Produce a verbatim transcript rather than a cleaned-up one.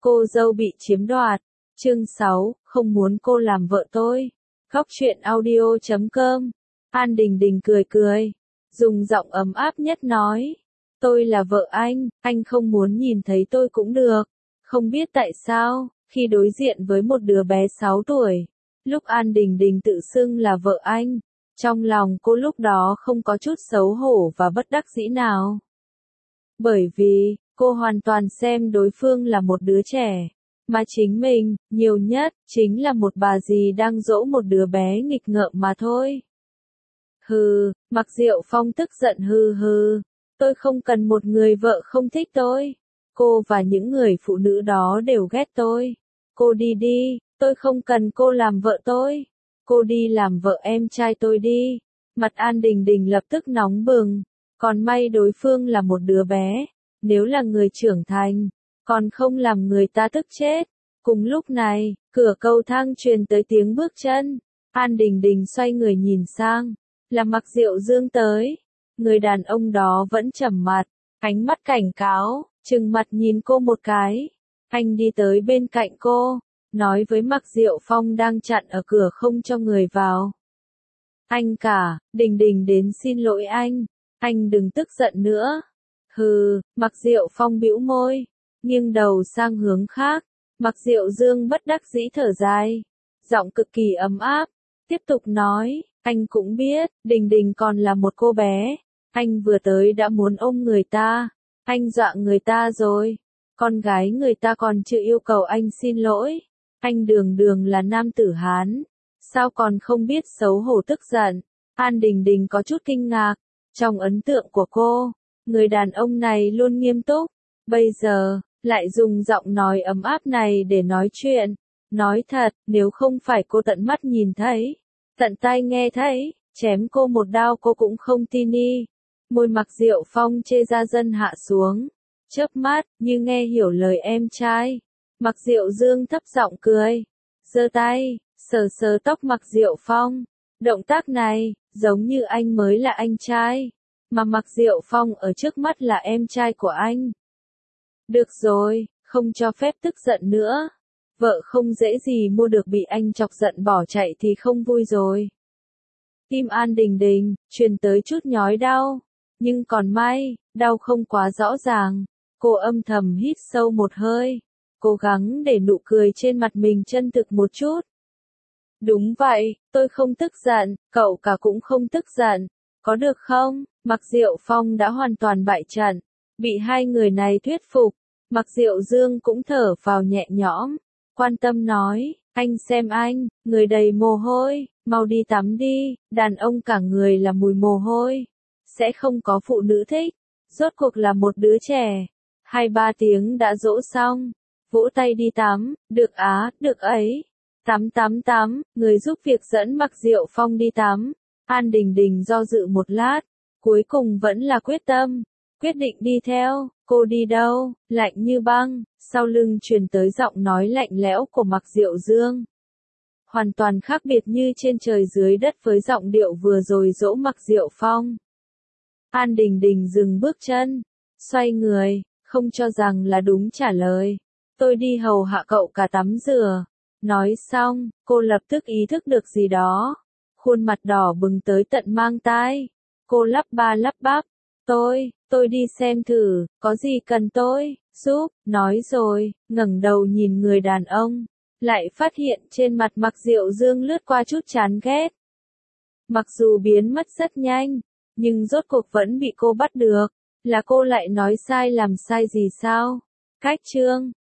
cô dâu bị chiếm đoạt. Chương sáu, không muốn cô làm vợ tôi. Góc truyện audio chấm com. An Đình Đình cười cười, dùng giọng ấm áp nhất nói. Tôi là vợ anh, anh không muốn nhìn thấy tôi cũng được. Không biết tại sao, khi đối diện với một đứa bé sáu tuổi, lúc An Đình Đình tự xưng là vợ anh, trong lòng cô lúc đó không có chút xấu hổ và bất đắc dĩ nào. Bởi vì, cô hoàn toàn xem đối phương là một đứa trẻ, mà chính mình, nhiều nhất, chính là một bà dì đang dỗ một đứa bé nghịch ngợm mà thôi. Hừ, Mạc Diệu Phong tức giận hừ hừ, tôi không cần một người vợ không thích tôi. Cô và những người phụ nữ đó đều ghét tôi. Cô đi đi, tôi không cần cô làm vợ tôi. Cô đi làm vợ em trai tôi đi. Mặt An Đình Đình lập tức nóng bừng. Còn may đối phương là một đứa bé. Nếu là người trưởng thành, còn không làm người ta tức chết. Cùng lúc này, cửa cầu thang truyền tới tiếng bước chân. An Đình Đình xoay người nhìn sang. Là Mạc Diệu Dương tới. Người đàn ông đó vẫn trầm mặt, ánh mắt cảnh cáo, trừng mặt nhìn cô một cái. Anh đi tới bên cạnh cô, nói với Mạc Diệu Phong đang chặn ở cửa không cho người vào. Anh cả, Đình Đình đến xin lỗi anh, anh đừng tức giận nữa. Hừ, Mạc Diệu Phong bĩu môi, nghiêng đầu sang hướng khác. Mạc Diệu Dương bất đắc dĩ thở dài, giọng cực kỳ ấm áp, tiếp tục nói, anh cũng biết, Đình Đình còn là một cô bé. Anh vừa tới đã muốn ôm người ta, anh dọa người ta rồi. Con gái người ta còn chưa yêu cầu anh xin lỗi. Anh đường đường là nam tử Hán, sao còn không biết xấu hổ tức giận. An Đình Đình có chút kinh ngạc, trong ấn tượng của cô, người đàn ông này luôn nghiêm túc, bây giờ, lại dùng giọng nói ấm áp này để nói chuyện. Nói thật, nếu không phải cô tận mắt nhìn thấy, tận tai nghe thấy, chém cô một đao cô cũng không tin y. Môi Mạc Diệu Phong chê ra dân hạ xuống, chớp mắt, như nghe hiểu lời em trai. Mạc Diệu Dương thấp giọng cười, giơ tay, sờ sờ tóc Mạc Diệu Phong. Động tác này, giống như anh mới là anh trai, mà Mạc Diệu Phong ở trước mắt là em trai của anh. Được rồi, không cho phép tức giận nữa. Vợ không dễ gì mua được, bị anh chọc giận bỏ chạy thì không vui rồi. Tim An Đình Đình, truyền tới chút nhói đau. Nhưng còn may, đau không quá rõ ràng. Cô âm thầm hít sâu một hơi, cố gắng để nụ cười trên mặt mình chân thực một chút. Đúng vậy, tôi không tức giận, cậu cả cũng không tức giận. Có được không? Mạc Diệu Phong đã hoàn toàn bại trận, bị hai người này thuyết phục. Mạc Diệu Dương cũng thở vào nhẹ nhõm, quan tâm nói, anh xem anh, người đầy mồ hôi, mau đi tắm đi, đàn ông cả người là mùi mồ hôi. Sẽ không có phụ nữ thích, rốt cuộc là một đứa trẻ. Hai ba tiếng đã dỗ xong, vỗ tay đi tắm, được á, được ấy. Tắm tắm tắm, người giúp việc dẫn Mạc Diệu Phong đi tắm. An Đình Đình do dự một lát, cuối cùng vẫn là quyết tâm, quyết định đi theo. Cô đi đâu? Lạnh như băng, sau lưng truyền tới giọng nói lạnh lẽo của Mạc Diệu Dương. Hoàn toàn khác biệt như trên trời dưới đất với giọng điệu vừa rồi dỗ Mạc Diệu Phong. An Đình Đình dừng bước chân, xoay người, không cho rằng là đúng trả lời. Tôi đi hầu hạ cậu cả tắm rửa. Nói xong, cô lập tức ý thức được gì đó. Khuôn mặt đỏ bừng tới tận mang tai. Cô lắp ba lắp bắp. Tôi, tôi đi xem thử, có gì cần tôi giúp, nói rồi, ngẩng đầu nhìn người đàn ông. Lại phát hiện trên mặt Mạc Diệu Dương lướt qua chút chán ghét. Mặc dù biến mất rất nhanh, nhưng rốt cuộc vẫn bị cô bắt được. Là cô lại nói sai làm sai gì sao? Cách chương